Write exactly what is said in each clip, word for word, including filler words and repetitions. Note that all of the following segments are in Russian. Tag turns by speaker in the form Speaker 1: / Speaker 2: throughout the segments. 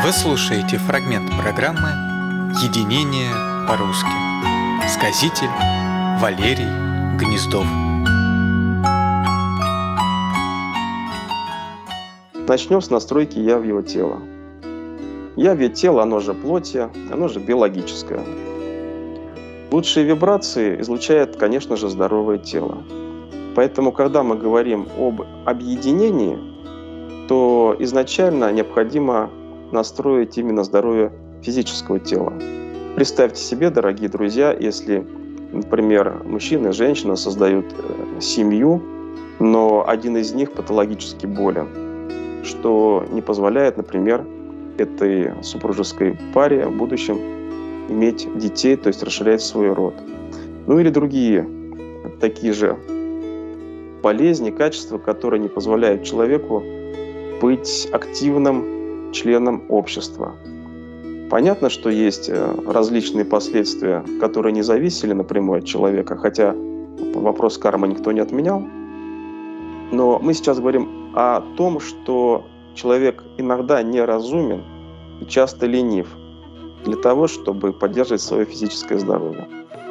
Speaker 1: Вы слушаете фрагмент программы «Единение по-русски». Сказитель Валерий Гнездов.
Speaker 2: Начнем с настройки «я» в его тело. «Я» в его тело, оно же плоти, оно же биологическое. Лучшие вибрации излучает, конечно же, здоровое тело. Поэтому, когда мы говорим об объединении, то изначально необходимо настроить именно здоровье физического тела. Представьте себе, дорогие друзья, если, например, мужчина и женщина создают семью, но один из них патологически болен, что не позволяет, например, этой супружеской паре в будущем иметь детей, то есть расширять свой род. Ну или другие такие же болезни, качества, которые не позволяют человеку быть активным членом общества. Понятно, что есть различные последствия, которые не зависели напрямую от человека, хотя вопрос кармы никто не отменял. Но мы сейчас говорим о том, что человек иногда неразумен и часто ленив для того, чтобы поддерживать свое физическое здоровье.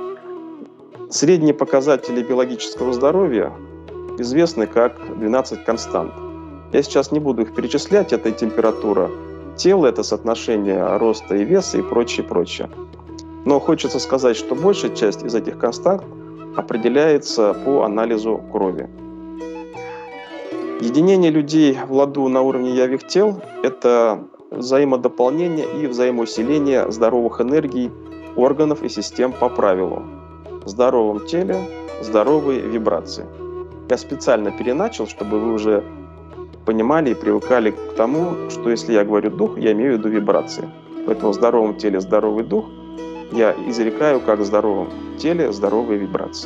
Speaker 2: Средние показатели биологического здоровья известны как двенадцать констант. Я сейчас не буду их перечислять, это и температура тела, это соотношение роста и веса и прочее, прочее. Но хочется сказать, что большая часть из этих констант определяется по анализу крови. Единение людей в ладу на уровне «я» в их тел – это взаимодополнение и взаимоусиление здоровых энергий, органов и систем по правилу. В здоровом теле здоровые вибрации. Я специально переначал, чтобы вы уже понимали и привыкали к тому, что если я говорю «дух», я имею в виду вибрации. Поэтому в здоровом теле здоровый дух я изрекаю как в здоровом теле здоровые вибрации.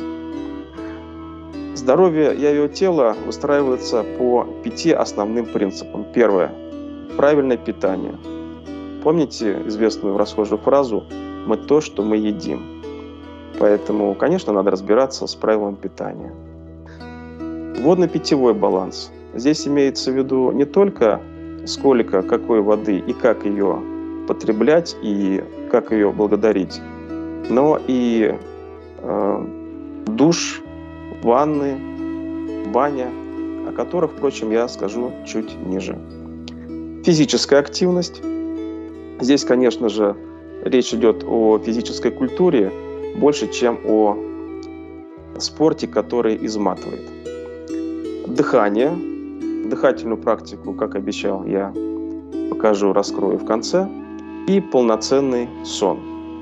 Speaker 2: Здоровье «я» тела выстраивается по пяти основным принципам. Первое – правильное питание. Помните известную расхожую фразу «мы то, что мы едим». Поэтому, конечно, надо разбираться с правилами питания. Водно-питьевой баланс. Здесь имеется в виду не только сколько, какой воды и как ее потреблять и как ее благодарить, но и э, душ, ванны, баня, о которых, впрочем, я скажу чуть ниже. Физическая активность. Здесь, конечно же, речь идет о физической культуре больше, чем о спорте, который изматывает. Дыхание. Дыхательную практику, как обещал, я покажу, раскрою в конце. И полноценный сон.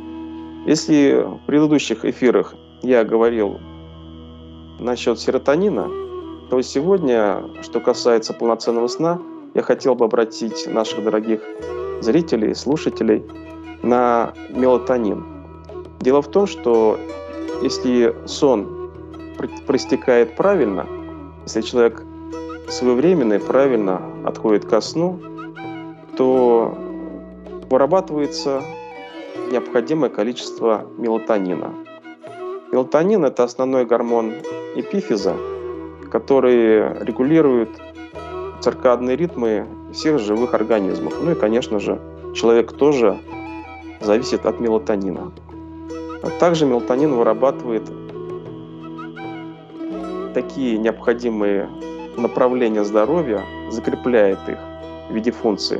Speaker 2: Если в предыдущих эфирах я говорил насчет серотонина, то сегодня, что касается полноценного сна, я хотел бы обратить наших дорогих зрителей, слушателей на мелатонин. Дело в том, что если сон проистекает правильно, если человек своевременно и правильно отходит ко сну, то вырабатывается необходимое количество мелатонина. Мелатонин – это основной гормон эпифиза, который регулирует циркадные ритмы всех живых организмов. Ну и, конечно же, человек тоже зависит от мелатонина. А также мелатонин вырабатывает такие необходимые направления здоровья, закрепляет их в виде функций,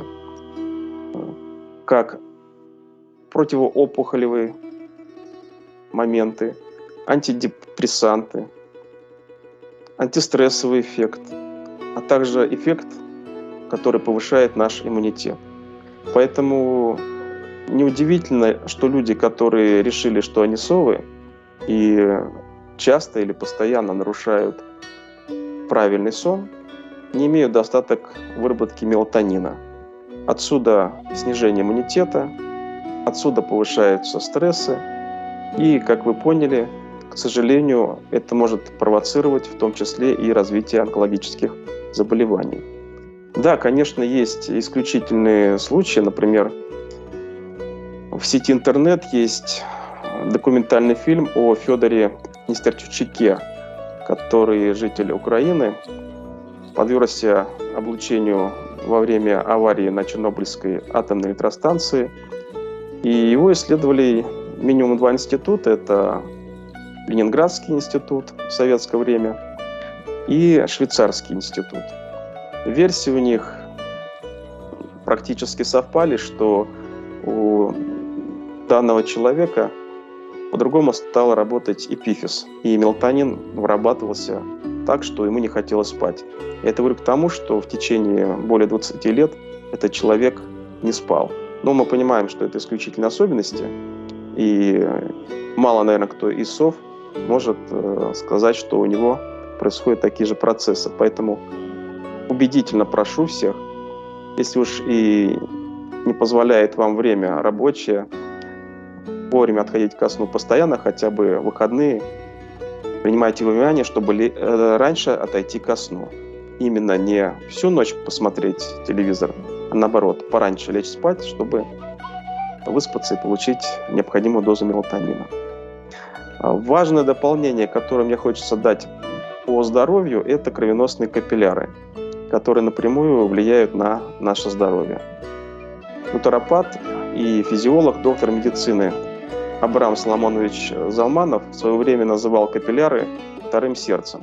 Speaker 2: как противоопухолевые моменты, антидепрессанты, антистрессовый эффект, а также эффект, который повышает наш иммунитет. Поэтому неудивительно, что люди, которые решили, что они совы, и часто или постоянно нарушают правильный сон, не имеют достаток выработки мелатонина. Отсюда снижение иммунитета, отсюда повышаются стрессы, и, как вы поняли, к сожалению, это может провоцировать в том числе и развитие онкологических заболеваний. Да, конечно, есть исключительные случаи, например, в сети интернет есть документальный фильм о Федоре Нестерчуке, который житель Украины, подвергся облучению во время аварии на Чернобыльской атомной электростанции. И его исследовали минимум два института. Это Ленинградский институт в советское время и Швейцарский институт. Версии у них практически совпали, что у данного человека по-другому стал работать эпифиз, и мелатонин вырабатывался так, что ему не хотелось спать. Я это говорю к тому, что в течение более двадцати лет этот человек не спал. Но мы понимаем, что это исключительные особенности, и мало, наверное, кто из сов может сказать, что у него происходят такие же процессы. Поэтому убедительно прошу всех, если уж и не позволяет вам время рабочее, вовремя отходить ко сну постоянно, хотя бы в выходные, принимайте во внимание, чтобы раньше отойти ко сну. Именно не всю ночь посмотреть телевизор, а наоборот, пораньше лечь спать, чтобы выспаться и получить необходимую дозу мелатонина. Важное дополнение, которое мне хочется дать по здоровью, это кровеносные капилляры, которые напрямую влияют на наше здоровье. Натуропат и физиолог, доктор медицины Абрам Соломонович Залманов в свое время называл капилляры вторым сердцем.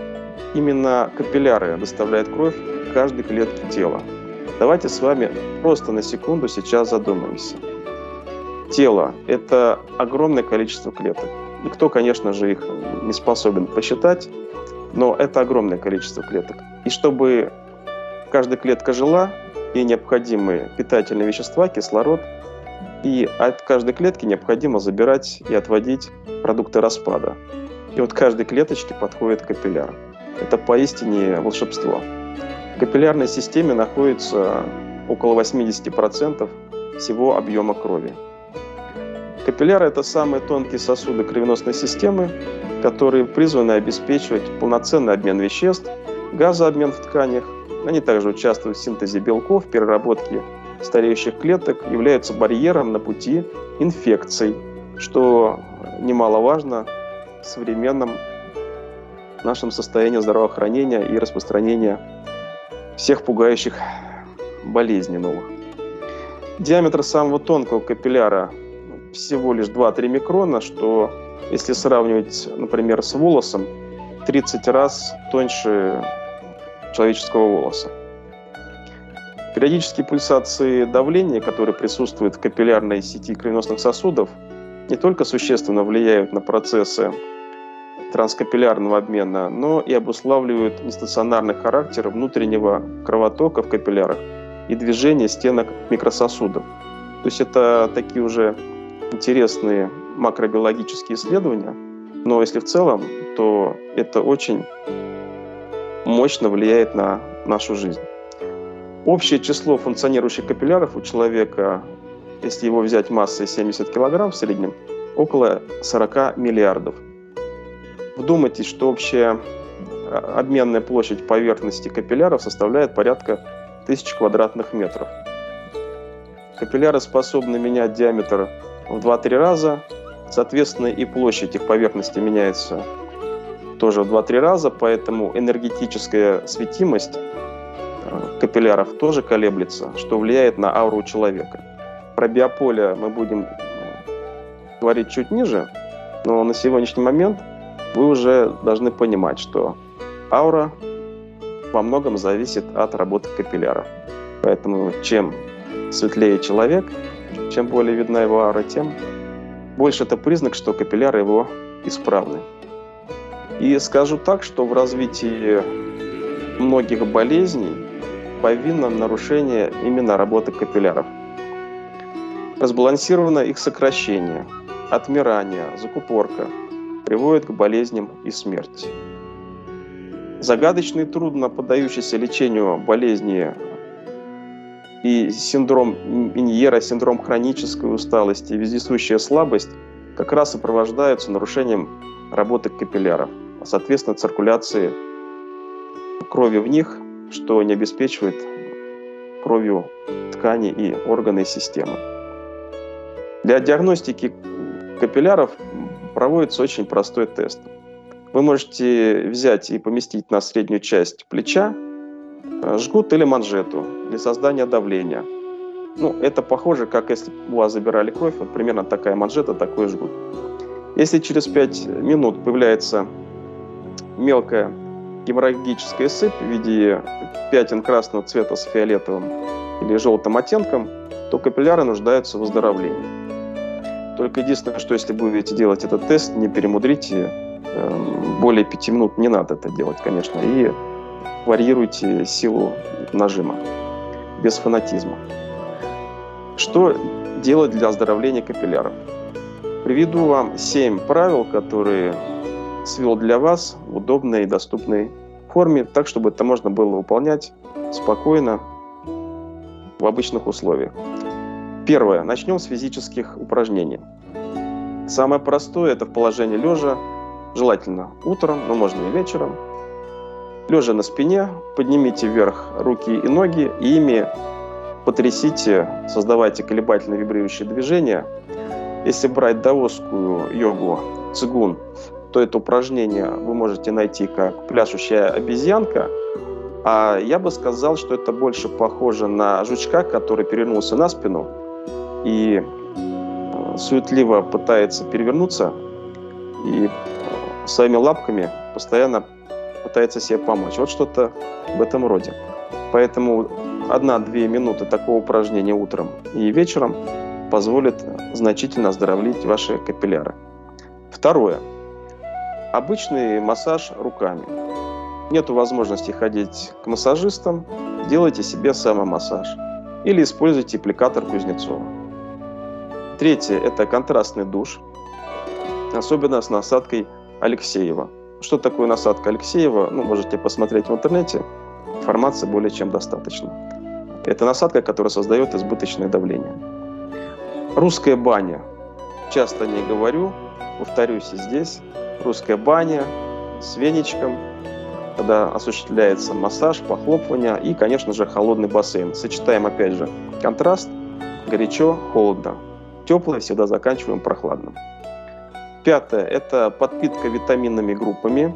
Speaker 2: Именно капилляры доставляют кровь в каждой клетке тела. Давайте с вами просто на секунду сейчас задумаемся. Тело – это огромное количество клеток. Никто, конечно же, их не способен посчитать, но это огромное количество клеток. И чтобы каждая клетка жила, ей необходимы питательные вещества, кислород, и от каждой клетки необходимо забирать и отводить продукты распада. И вот каждой клеточке подходит капилляр. Это поистине волшебство. В капиллярной системе находится около восемьдесят процентов всего объема крови. Капилляры – это самые тонкие сосуды кровеносной системы, которые призваны обеспечивать полноценный обмен веществ, газообмен в тканях. Они также участвуют в синтезе белков, переработке стареющих клеток, являются барьером на пути инфекций, что немаловажно в современном нашем состоянии здравоохранения и распространения всех пугающих болезней новых. Диаметр самого тонкого капилляра всего лишь два-три микрона, что, если сравнивать, например, с волосом, тридцать раз тоньше человеческого волоса. Периодические пульсации давления, которые присутствуют в капиллярной сети кровеносных сосудов, не только существенно влияют на процессы транскапиллярного обмена, но и обуславливают нестационарный характер внутреннего кровотока в капиллярах и движение стенок микрососудов. То есть это такие уже интересные макробиологические исследования, но если в целом, то это очень мощно влияет на нашу жизнь. Общее число функционирующих капилляров у человека, если его взять массой семьдесят килограмм в среднем, около сорок миллиардов. Вдумайтесь, что общая обменная площадь поверхности капилляров составляет порядка тысячи квадратных метров. Капилляры способны менять диаметр в два-три раза, соответственно, и площадь их поверхности меняется тоже в два-три раза, поэтому энергетическая светимость капилляров тоже колеблется, что влияет на ауру человека. Про биополе мы будем говорить чуть ниже, но на сегодняшний момент вы уже должны понимать, что аура во многом зависит от работы капилляров. Поэтому чем светлее человек, чем более видна его аура, тем больше это признак, что капилляры его исправны. И скажу так, что в развитии многих болезней повинно нарушение именно работы капилляров. Разбалансированное их сокращение, отмирание, закупорка приводит к болезням и смерти. Загадочный и трудно поддающийся лечению болезни и синдром Меньера, синдром хронической усталости, вездесущая слабость как раз сопровождаются нарушением работы капилляров, а соответственно циркуляции крови в них, что не обеспечивает кровью ткани и органы и системы. Для диагностики капилляров проводится очень простой тест. Вы можете взять и поместить на среднюю часть плеча жгут или манжету для создания давления. Ну, это похоже, как если у вас забирали кровь, вот примерно такая манжета, такой жгут. Если через пять минут появляется мелкая геморрагическая сыпь в виде пятен красного цвета с фиолетовым или желтым оттенком, то капилляры нуждаются в выздоровлении. Только единственное, что если будете делать этот тест, не перемудрите, более пяти минут не надо это делать, конечно, и варьируйте силу нажима, без фанатизма. Что делать для оздоровления капилляров? Приведу вам семь правил, которые свел для вас в удобной и доступной форме, так, чтобы это можно было выполнять спокойно в обычных условиях. Первое. Начнем с физических упражнений. Самое простое – это в положении лежа, желательно утром, но можно и вечером. Лежа на спине, поднимите вверх руки и ноги и ими потрясите, создавайте колебательные вибрирующие движения. Если брать даосскую йогу, цигун, то это упражнение вы можете найти как пляшущая обезьянка, а я бы сказал, что это больше похоже на жучка, который перевернулся на спину и суетливо пытается перевернуться и своими лапками постоянно пытается себе помочь. Вот что-то в этом роде. Поэтому одна-две минуты такого упражнения утром и вечером позволит значительно оздоровить ваши капилляры. Второе. Обычный массаж руками. Нету возможности ходить к массажистам, делайте себе самомассаж. Или используйте аппликатор Кузнецова. Третье – это контрастный душ, особенно с насадкой Алексеева. Что такое насадка Алексеева? Ну, можете посмотреть в интернете, информации более чем достаточно. Это насадка, которая создает избыточное давление. Русская баня. Часто не говорю, повторюсь и здесь. Русская баня с веничком, когда осуществляется массаж, похлопывание и, конечно же, холодный бассейн. Сочетаем, опять же, контраст, горячо, холодно. Теплое всегда заканчиваем прохладным. Пятое – это подпитка витаминными группами.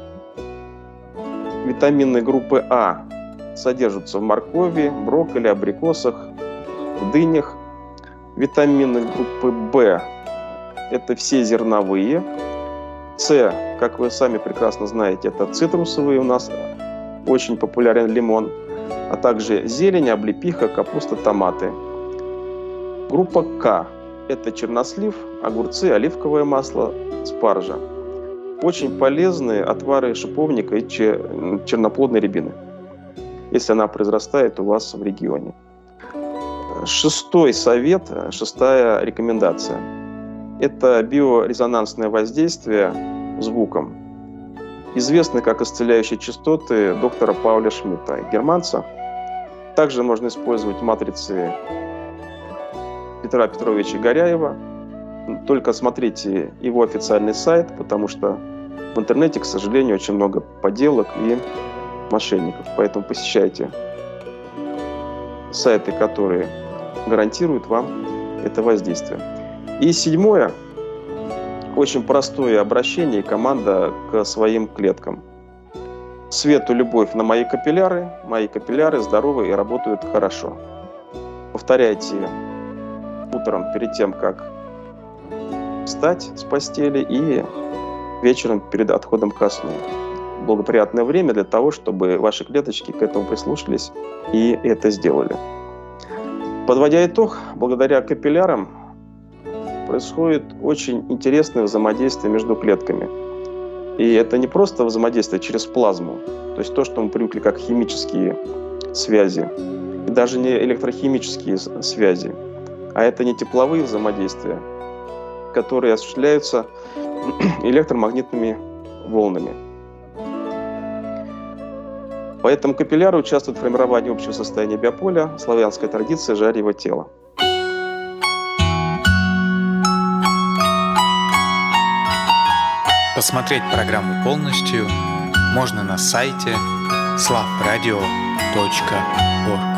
Speaker 2: Витамины группы А содержатся в моркови, брокколи, абрикосах, в дынях. Витамины группы Б – это все зерновые. С, как вы сами прекрасно знаете, это цитрусовые у нас, очень популярен лимон, а также зелень, облепиха, капуста, томаты. Группа К – это чернослив, огурцы, оливковое масло, спаржа. Очень полезные отвары шиповника и черноплодной рябины, если она произрастает у вас в регионе. Шестой совет, шестая рекомендация. Это биорезонансное воздействие звуком. Известны как исцеляющие частоты доктора Пауля Шмидта, германца. Также можно использовать матрицы Петра Петровича Горяева. Только смотрите его официальный сайт, потому что в интернете, к сожалению, очень много подделок и мошенников. Поэтому посещайте сайты, которые гарантируют вам это воздействие. И седьмое, очень простое обращение и команда к своим клеткам. Свету любовь на мои капилляры. Мои капилляры здоровы и работают хорошо. Повторяйте утром перед тем, как встать с постели, и вечером перед отходом ко сну. Благоприятное время для того, чтобы ваши клеточки к этому прислушались и это сделали. Подводя итог, благодаря капиллярам происходит очень интересное взаимодействие между клетками. И это не просто взаимодействие через плазму, то есть то, что мы привыкли как химические связи, и даже не электрохимические связи, а это не тепловые взаимодействия, которые осуществляются электромагнитными волнами. Поэтому капилляры участвуют в формировании общего состояния биополя, славянская традиция жарьего тела.
Speaker 1: Посмотреть программу полностью можно на сайте слав радио точка орг.